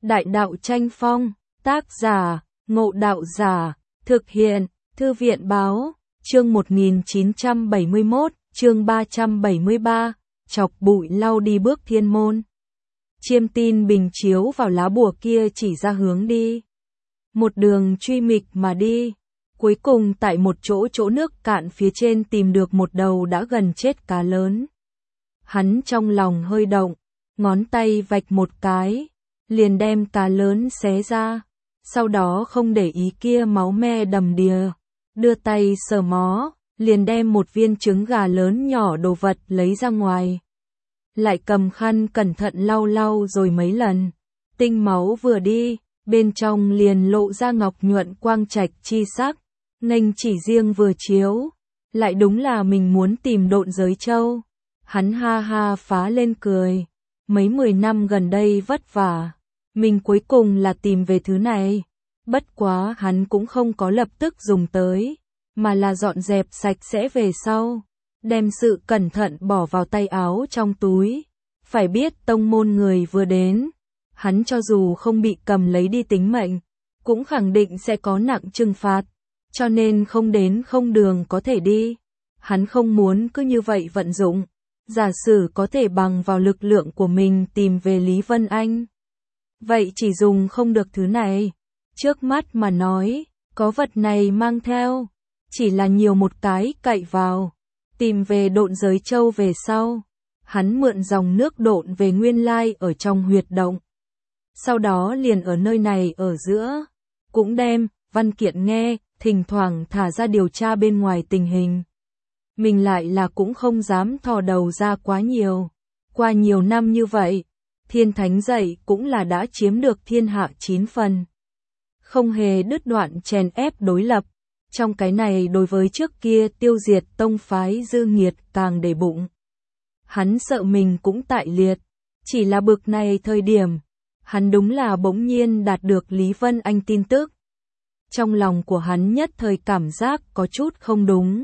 Đại đạo tranh phong, tác giả, Ngộ Đạo Giả, thực hiện, Thư viện báo, chương 1971, chương 373, chọc bụi lau đi bước thiên môn. Chiêm tin bình chiếu vào lá bùa kia chỉ ra hướng đi. Một đường truy mịch mà đi. Cuối cùng tại một chỗ nước cạn phía trên tìm được một đầu đã gần chết cá lớn. Hắn trong lòng hơi động, ngón tay vạch một cái, liền đem cá lớn xé ra, sau đó không để ý kia máu me đầm đìa, đưa tay sờ mó, liền đem một viên trứng gà lớn nhỏ đồ vật lấy ra ngoài. Lại cầm khăn cẩn thận lau lau rồi mấy lần, tinh máu vừa đi, bên trong liền lộ ra ngọc nhuận quang trạch chi sắc, nghênh chỉ riêng vừa chiếu, lại đúng là mình muốn tìm độn giới châu. Hắn ha ha phá lên cười, mấy 10 năm gần đây vất vả, mình cuối cùng là tìm về thứ này, bất quá hắn cũng không có lập tức dùng tới, mà là dọn dẹp sạch sẽ về sau, đem sự cẩn thận bỏ vào tay áo trong túi. Phải biết tông môn người vừa đến, hắn cho dù không bị cầm lấy đi tính mệnh, cũng khẳng định sẽ có nặng trừng phạt, cho nên không đến không đường có thể đi. Hắn không muốn cứ như vậy vận dụng, giả sử có thể bằng vào lực lượng của mình tìm về Lý Vân Anh. Vậy chỉ dùng không được thứ này, trước mắt mà nói, có vật này mang theo, chỉ là nhiều một cái cậy vào, tìm về độn giới châu về sau. Hắn mượn dòng nước độn về nguyên lai ở trong huyệt động. Sau đó liền ở nơi này ở giữa, cũng đem văn kiện nghe, thỉnh thoảng thả ra điều tra bên ngoài tình hình. Mình lại là cũng không dám thò đầu ra quá nhiều. Qua nhiều năm như vậy, Thiên Thánh dạy cũng là đã chiếm được thiên hạ 9 phần. Không hề đứt đoạn chèn ép đối lập. Trong cái này đối với trước kia tiêu diệt tông phái dư nghiệt càng để bụng. Hắn sợ mình cũng tại liệt, chỉ là bực này thời điểm, hắn đúng là bỗng nhiên đạt được Lý Vân Anh tin tức. Trong lòng của hắn nhất thời cảm giác có chút không đúng.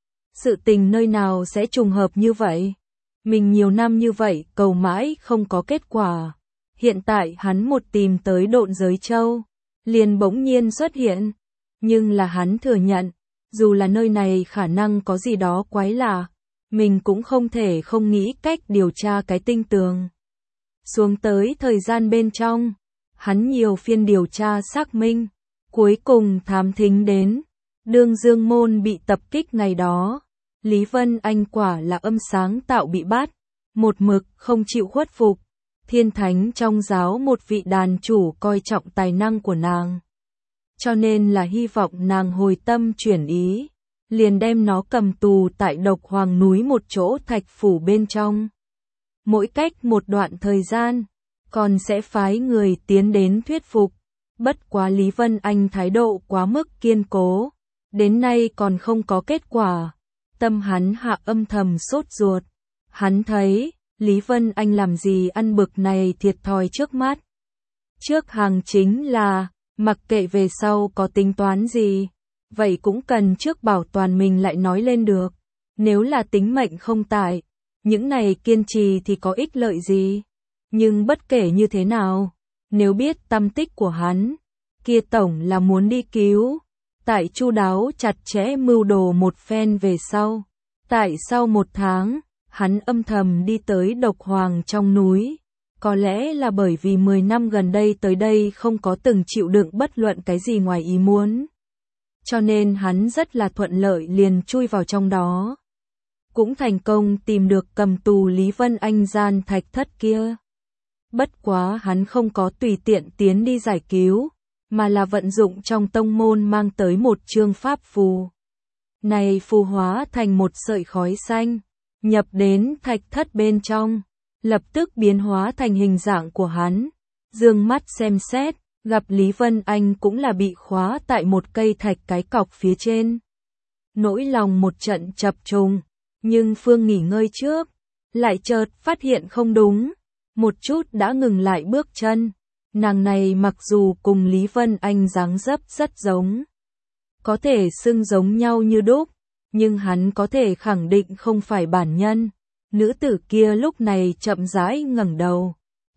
Sự tình nơi nào sẽ trùng hợp như vậy? Mình nhiều năm như vậy cầu mãi không có kết quả. Hiện tại hắn một tìm tới độn giới châu, liền bỗng nhiên xuất hiện. Nhưng là hắn thừa nhận, dù là nơi này khả năng có gì đó quái lạ, mình cũng không thể không nghĩ cách điều tra cái tinh tường. Xuống tới thời gian bên trong, hắn nhiều phiên điều tra xác minh, cuối cùng thám thính đến, Đương Dương Môn bị tập kích ngày đó, Lý Vân Anh quả là âm sáng tạo bị bắt, một mực không chịu khuất phục, Thiên Thánh trong giáo một vị đàn chủ coi trọng tài năng của nàng. Cho nên là hy vọng nàng hồi tâm chuyển ý, liền đem nó cầm tù tại Độc Hoàng núi một chỗ thạch phủ bên trong. Mỗi cách một đoạn thời gian, còn sẽ phái người tiến đến thuyết phục. Bất quá Lý Vân Anh thái độ quá mức kiên cố, đến nay còn không có kết quả. Tâm hắn hạ âm thầm sốt ruột. Hắn thấy, Lý Vân Anh làm gì ăn bực này thiệt thòi trước mắt. Trước hàng chính là, mặc kệ về sau có tính toán gì, vậy cũng cần trước bảo toàn mình lại nói lên được. Nếu là tính mệnh không tại, những này kiên trì thì có ích lợi gì. Nhưng bất kể như thế nào, nếu biết tâm tích của hắn, kia tổng là muốn đi cứu. Tại chu đáo chặt chẽ mưu đồ một phen về sau. Tại sau 1 tháng, hắn âm thầm đi tới Độc Hoàng trong núi. Có lẽ là bởi vì 10 năm gần đây tới đây không có từng chịu đựng bất luận cái gì ngoài ý muốn. Cho nên hắn rất là thuận lợi liền chui vào trong đó. Cũng thành công tìm được cầm tù Lý Vân Anh gian thạch thất kia. Bất quá hắn không có tùy tiện tiến đi giải cứu, mà là vận dụng trong tông môn mang tới một chương pháp phù. Này phù hóa thành một sợi khói xanh, nhập đến thạch thất bên trong, lập tức biến hóa thành hình dạng của hắn. Dương mắt xem xét, gặp Lý Vân Anh cũng là bị khóa tại một cây thạch cái cọc phía trên. Nỗi lòng một trận chập trùng, nhưng Phương nghỉ ngơi trước, lại chợt phát hiện không đúng, một chút đã ngừng lại bước chân. Nàng này mặc dù cùng Lý Vân Anh dáng dấp rất giống, có thể xưng giống nhau như đúc, nhưng hắn có thể khẳng định không phải bản nhân. Nữ tử kia lúc này chậm rãi ngẩng đầu,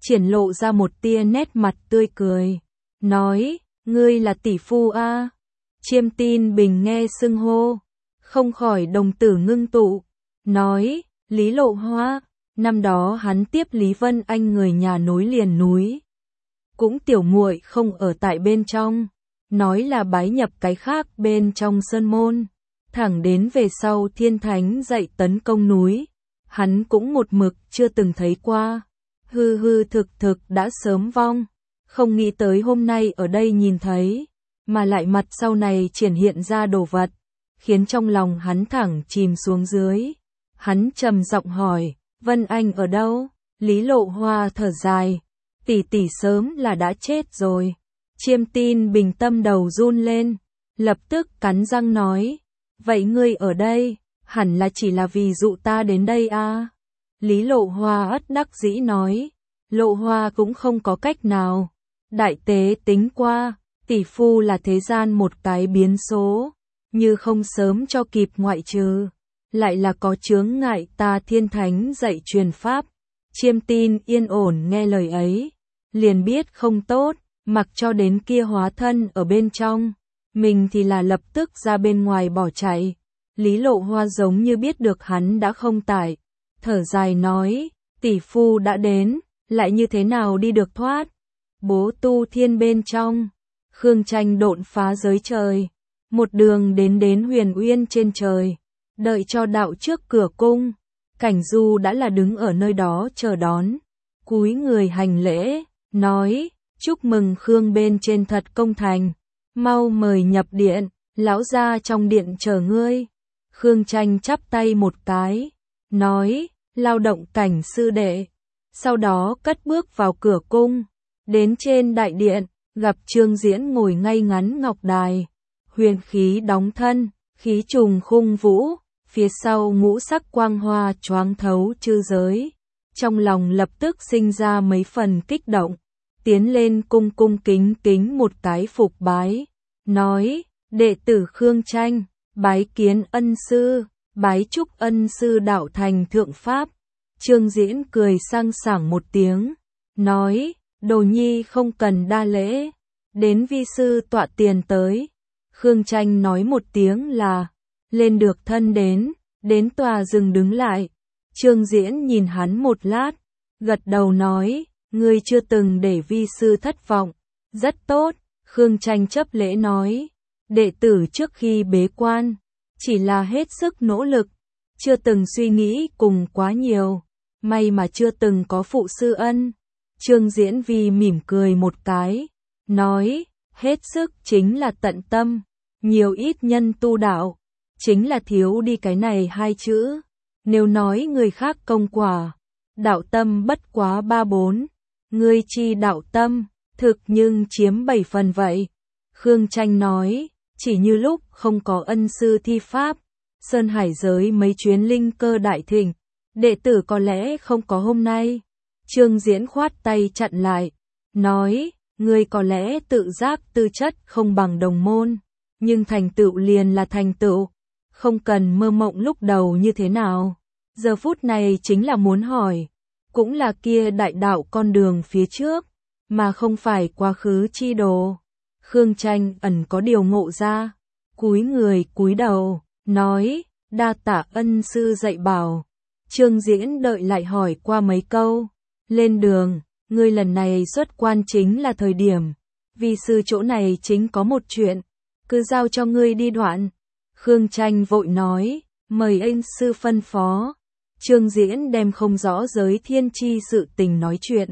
triển lộ ra một tia nét mặt tươi cười, nói, ngươi là tỷ phu a? Chiêm Tin Bình nghe xưng hô, không khỏi đồng tử ngưng tụ, nói, Lý Lộ Hoa, năm đó hắn tiếp Lý Vân Anh người nhà nối liền núi. Cũng tiểu muội không ở tại bên trong, nói là bái nhập cái khác bên trong sơn môn, thẳng đến về sau thiên thánh dạy tấn công núi, hắn cũng một mực chưa từng thấy qua, hư hư thực đã sớm vong, không nghĩ tới hôm nay ở đây nhìn thấy, mà lại mặt sau này triển hiện ra đồ vật, khiến trong lòng hắn thẳng chìm xuống dưới. Hắn trầm giọng hỏi, Vân Anh ở đâu? Lý Lộ Hoa thở dài, tỷ tỷ sớm là đã chết rồi. Chiêm Tin Bình tâm đầu run lên, lập tức cắn răng nói, vậy ngươi ở đây, hẳn là chỉ là vì dụ ta đến đây à? Lý Lộ Hoa ất đắc dĩ nói, Lộ Hoa cũng không có cách nào. Đại tế tính qua, tỷ phu là thế gian một cái biến số, như không sớm cho kịp ngoại trừ, lại là có chướng ngại ta thiên thánh dạy truyền pháp. Chiêm Tin yên ổn nghe lời ấy, liền biết không tốt, mặc cho đến kia hóa thân ở bên trong, mình thì là lập tức ra bên ngoài bỏ chạy. Lý Lộ Hoa giống như biết được hắn đã không tại, thở dài nói, tỷ phu đã đến, lại như thế nào đi được thoát. Bố tu thiên bên trong, Khương Tranh độn phá giới trời, một đường đến Huyền Uyên trên trời, đợi cho đạo trước cửa cung, Cảnh Du đã là đứng ở nơi đó chờ đón, cúi người hành lễ, nói, chúc mừng Khương bên trên thật công thành, mau mời nhập điện, lão gia trong điện chờ ngươi. Khương Tranh chắp tay một cái, nói, lao động Cảnh sư đệ, sau đó cất bước vào cửa cung, đến trên đại điện, gặp Trương Diễn ngồi ngay ngắn ngọc đài, huyền khí đóng thân, khí trùng khung vũ, phía sau ngũ sắc quang hoa choáng thấu chư giới. Trong lòng lập tức sinh ra mấy phần kích động, tiến lên cung kính một cái phục bái, nói, đệ tử Khương Tranh, bái kiến ân sư, bái chúc ân sư đạo thành thượng pháp. Trương Diễn cười sang sảng một tiếng, nói, đồ nhi không cần đa lễ, đến vi sư tọa tiền tới. Khương Tranh nói một tiếng là, lên được thân đến tòa dừng đứng lại. Trương Diễn nhìn hắn một lát, gật đầu nói, ngươi chưa từng để vi sư thất vọng, rất tốt. Khương Tranh chấp lễ nói, đệ tử trước khi bế quan, chỉ là hết sức nỗ lực, chưa từng suy nghĩ cùng quá nhiều, may mà chưa từng có phụ sư ân. Trương Diễn Vi mỉm cười một cái, nói, hết sức chính là tận tâm, nhiều ít nhân tu đạo, chính là thiếu đi cái này hai chữ. Nếu nói người khác công quả, đạo tâm bất quá 3-4, ngươi chi đạo tâm, thực nhưng chiếm 7 phần vậy. Khương Tranh nói, chỉ như lúc không có ân sư thi pháp, Sơn Hải giới mấy chuyến linh cơ đại thịnh, đệ tử có lẽ không có hôm nay. Trương Diễn khoát tay chặn lại, nói, ngươi có lẽ tự giác tư chất không bằng đồng môn, nhưng thành tựu liền là thành tựu, không cần mơ mộng lúc đầu như thế nào. Giờ phút này chính là muốn hỏi, cũng là kia đại đạo con đường phía trước, mà không phải quá khứ chi đồ. Khương Tranh ẩn có điều ngộ ra, cúi người cúi đầu, nói, đa tạ ân sư dạy bảo. Trương Diễn đợi lại hỏi qua mấy câu, lên đường, ngươi lần này xuất quan chính là thời điểm, vì sư chỗ này chính có một chuyện, cứ giao cho ngươi đi đoạn. Khương Tranh vội nói, mời anh sư phân phó. Trương Diễn đem không rõ giới thiên chi sự tình nói chuyện.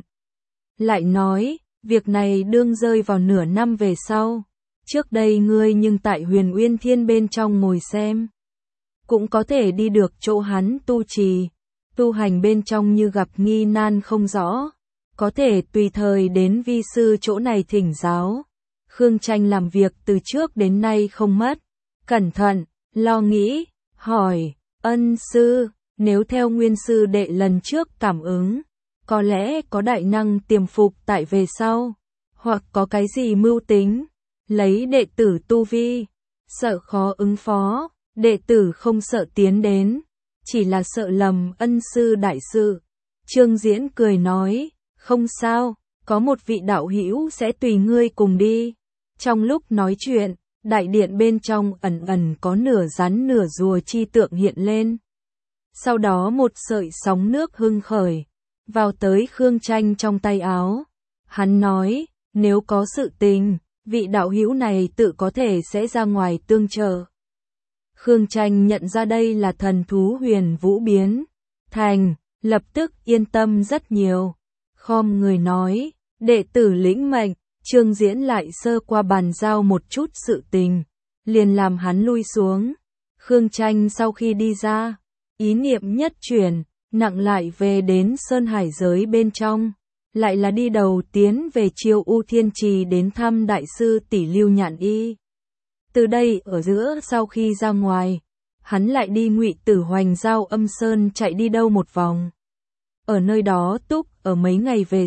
Lại nói, việc này đương rơi vào nửa năm về sau. Trước đây ngươi nhưng tại Huyền Uyên Thiên bên trong ngồi xem. Cũng có thể đi được chỗ hắn tu trì. Tu hành bên trong như gặp nghi nan không rõ. Có thể tùy thời đến vi sư chỗ này thỉnh giáo. Khương Tranh làm việc từ trước đến nay không mất. Cẩn thận, lo nghĩ, hỏi, ân sư, nếu theo nguyên sư đệ lần trước cảm ứng, có lẽ có đại năng tiềm phục tại về sau, hoặc có cái gì mưu tính, lấy đệ tử tu vi, sợ khó ứng phó, đệ tử không sợ tiến đến, chỉ là sợ lầm ân sư đại sự. Trương Diễn cười nói, Không sao, có một vị đạo hữu sẽ tùy ngươi cùng đi. Trong lúc nói chuyện, đại điện bên trong ẩn ẩn có nửa rắn nửa rùa chi tượng hiện lên. Sau đó một sợi sóng nước hưng khởi, vào tới Khương Tranh trong tay áo. Hắn nói, nếu có sự tình, vị đạo hữu này tự có thể sẽ ra ngoài tương trợ. Khương Tranh nhận ra đây là thần thú Huyền Vũ biến thành, lập tức yên tâm rất nhiều. Khom người nói, đệ tử lĩnh mệnh. Trương Diễn lại sơ qua bàn giao một chút sự tình, liền làm hắn lui xuống. Khương Tranh sau khi đi ra, ý niệm nhất chuyển, nặng lại về đến Sơn Hải giới bên trong, lại là đi đầu tiến về Chiêu U Thiên Trì đến thăm đại sư tỷ Lưu Nhạn Y. Từ đây ở giữa sau khi ra ngoài, hắn lại đi Ngụy Tử Hoành Giao Âm Sơn chạy đi đâu một vòng. Ở nơi đó túc ở mấy ngày về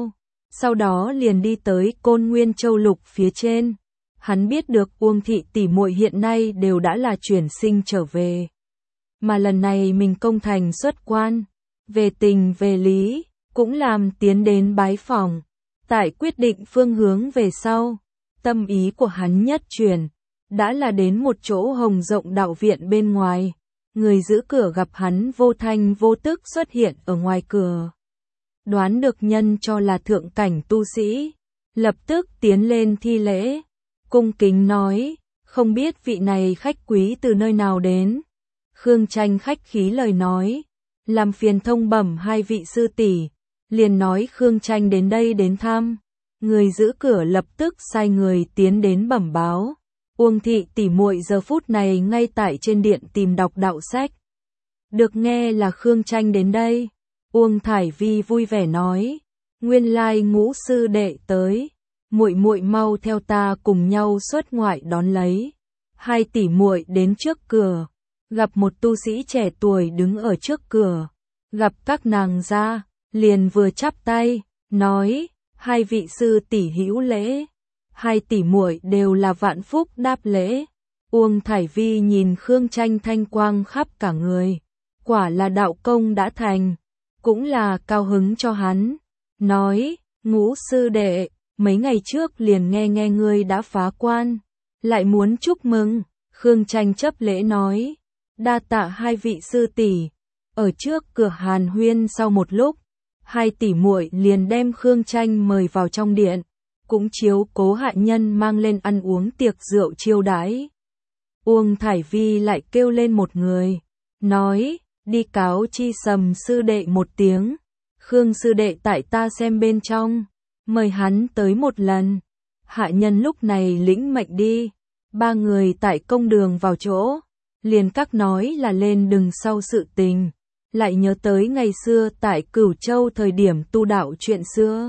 sau đó liền đi tới Côn Nguyên Châu Lục phía trên. Hắn biết được Uông thị tỷ muội hiện nay đều đã là chuyển sinh trở về. Mà lần này mình công thành xuất quan, về tình về lý, cũng làm tiến đến bái phỏng. Tại quyết định phương hướng về sau, tâm ý của hắn nhất chuyển, đã là đến một chỗ hồng rộng đạo viện bên ngoài. Người giữ cửa gặp hắn vô thanh vô tức xuất hiện ở ngoài cửa. Đoán được nhân cho là thượng cảnh tu sĩ, lập tức tiến lên thi lễ, cung kính nói, không biết vị này khách quý từ nơi nào đến. Khương Tranh khách khí lời nói, làm phiền thông bẩm hai vị sư tỷ, liền nói Khương Tranh đến đây đến thăm. Người giữ cửa lập tức sai người tiến đến bẩm báo, Uông thị tỷ muội giờ phút này ngay tại trên điện tìm đọc đạo sách. Được nghe là Khương Tranh đến đây, Uông Thải Vi vui vẻ nói, nguyên lai Ngũ sư đệ tới, muội muội mau theo ta cùng nhau xuất ngoại đón lấy. Hai tỷ muội đến trước cửa, gặp một tu sĩ trẻ tuổi đứng ở trước cửa, gặp các nàng ra, liền vừa chắp tay, nói, hai vị sư tỷ hữu lễ. Hai tỷ muội đều là vạn phúc đáp lễ. Uông Thải Vi nhìn Khương Tranh thanh quang khắp cả người, quả là đạo công đã thành, cũng là cao hứng cho hắn, nói, Ngũ sư đệ, mấy ngày trước liền nghe ngươi đã phá quan, lại muốn chúc mừng. Khương Tranh chấp lễ nói, đa tạ hai vị sư tỷ. Ở trước cửa hàn huyên sau một lúc, hai tỷ muội liền đem Khương Tranh mời vào trong điện, cũng chiếu cố hạ nhân mang lên ăn uống tiệc rượu chiêu đãi. Uông Thải Vi lại kêu lên một người, nói, đi cáo chi Sầm sư đệ một tiếng, Khương sư đệ tại ta xem bên trong, mời hắn tới một lần. Hạ nhân lúc này lĩnh mệnh đi, ba người tại công đường vào chỗ, liền các nói là lên đừng sau sự tình, lại nhớ tới ngày xưa tại Cửu Châu thời điểm tu đạo chuyện xưa.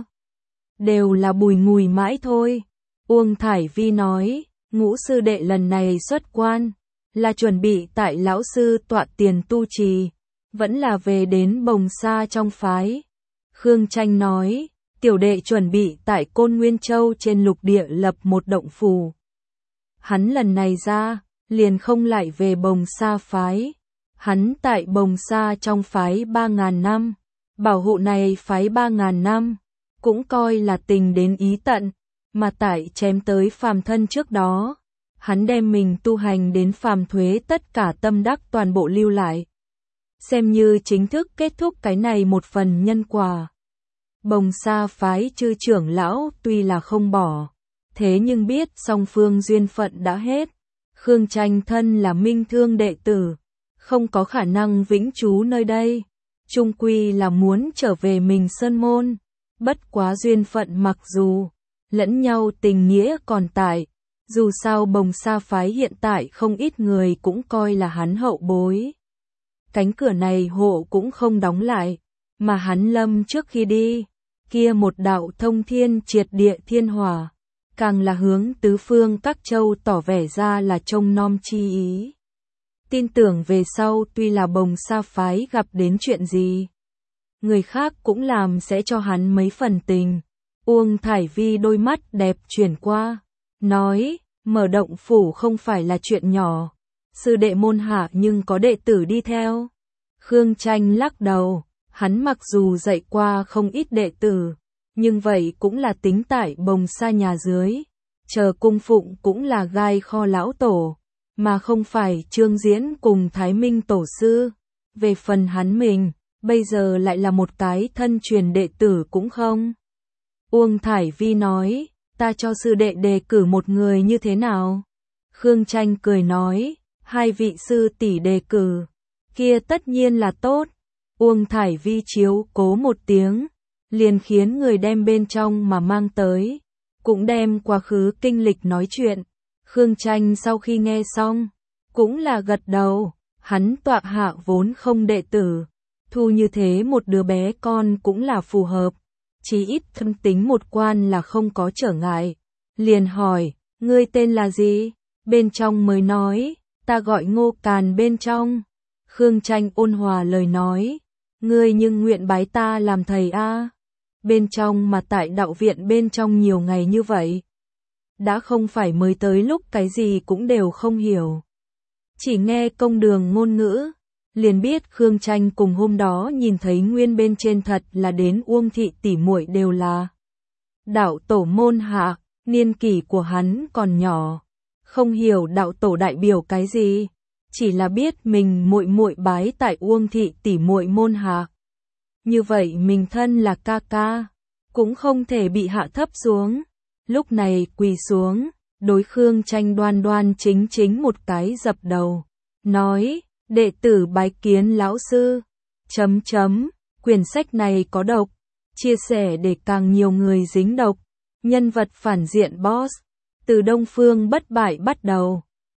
Đều là bùi ngùi mãi thôi. Uông Thải Vi nói, Ngũ sư đệ lần này xuất quan, là chuẩn bị tại lão sư tọa tiền tu trì, vẫn là về đến Bồng Sa trong phái. Khương Tranh nói, tiểu đệ chuẩn bị tại Côn Nguyên Châu trên lục địa lập một động phủ. Hắn lần này ra, liền không lại về Bồng Sa phái. Hắn tại Bồng Sa trong phái 3.000 năm, bảo hộ này phái 3.000 năm, cũng coi là tình đến ý tận, mà tại chém tới phàm thân trước đó, hắn đem mình tu hành đến phàm thuế tất cả tâm đắc toàn bộ lưu lại. Xem như chính thức kết thúc cái này một phần nhân quả. Bồng Sa phái chư trưởng lão tuy là không bỏ, thế nhưng biết song phương duyên phận đã hết. Khương Tranh thân là minh thương đệ tử, không có khả năng vĩnh trú nơi đây, chung quy là muốn trở về mình sơn môn. Bất quá duyên phận mặc dù lẫn nhau tình nghĩa còn tại, dù sao Bồng Sa phái hiện tại không ít người cũng coi là hắn hậu bối. Cánh cửa này hộ cũng không đóng lại, mà hắn lâm trước khi đi, kia một đạo thông thiên triệt địa thiên hỏa, càng là hướng tứ phương các châu tỏ vẻ ra là trông nom chi ý. Tin tưởng về sau tuy là Bồng Sa phái gặp đến chuyện gì, người khác cũng làm sẽ cho hắn mấy phần tình. Uông Thải Vi đôi mắt đẹp chuyển qua, nói, mở động phủ không phải là chuyện nhỏ, sư đệ môn hạ nhưng có đệ tử đi theo. Khương Tranh lắc đầu, Hắn mặc dù dạy qua không ít đệ tử, nhưng vậy cũng là tính tại bồng sa nhà dưới, chờ cung phụng cũng là gai kho lão tổ, mà không phải Trương Diễn cùng Thái Minh tổ sư. Về phần hắn mình, bây giờ lại là một cái thân truyền đệ tử cũng không. Uông Thải Vi nói, ta cho sư đệ đề cử một người như thế nào? Khương Tranh cười nói, hai vị sư tỷ đề cử, kia tất nhiên là tốt. Uông Thải Vi chiếu cố một tiếng, liền khiến người đem bên trong mà mang tới, cũng đem quá khứ kinh lịch nói chuyện. Khương Tranh sau khi nghe xong, cũng là gật đầu, hắn tọa hạ vốn không đệ tử, thu như thế một đứa bé con cũng là phù hợp, chí ít thâm tính một quan là không có trở ngại. Liền hỏi, ngươi tên là gì? Bên trong mới nói, ta gọi Ngô Càn bên trong. Khương Tranh ôn hòa lời nói, ngươi nhưng nguyện bái ta làm thầy a? Bên trong mà tại đạo viện bên trong nhiều ngày như vậy, đã không phải mới tới lúc cái gì cũng đều không hiểu. Chỉ nghe công đường ngôn ngữ, liền biết Khương Tranh cùng hôm đó nhìn thấy nguyên bên trên thật là đến Uông thị tỷ muội đều là đạo tổ môn hạ, niên kỷ của hắn còn nhỏ, không hiểu đạo tổ đại biểu cái gì, chỉ là biết mình muội muội bái tại Uông thị tỷ muội môn hạ. Như vậy mình thân là ca ca, cũng không thể bị hạ thấp xuống. Lúc này quỳ xuống, đối Khương Tranh đoan đoan chính chính một cái dập đầu, nói, đệ tử bái kiến lão sư. Quyển sách này có độc, chia sẻ để càng nhiều người dính độc. Nhân vật phản diện boss, từ Đông Phương bất bại bắt đầu.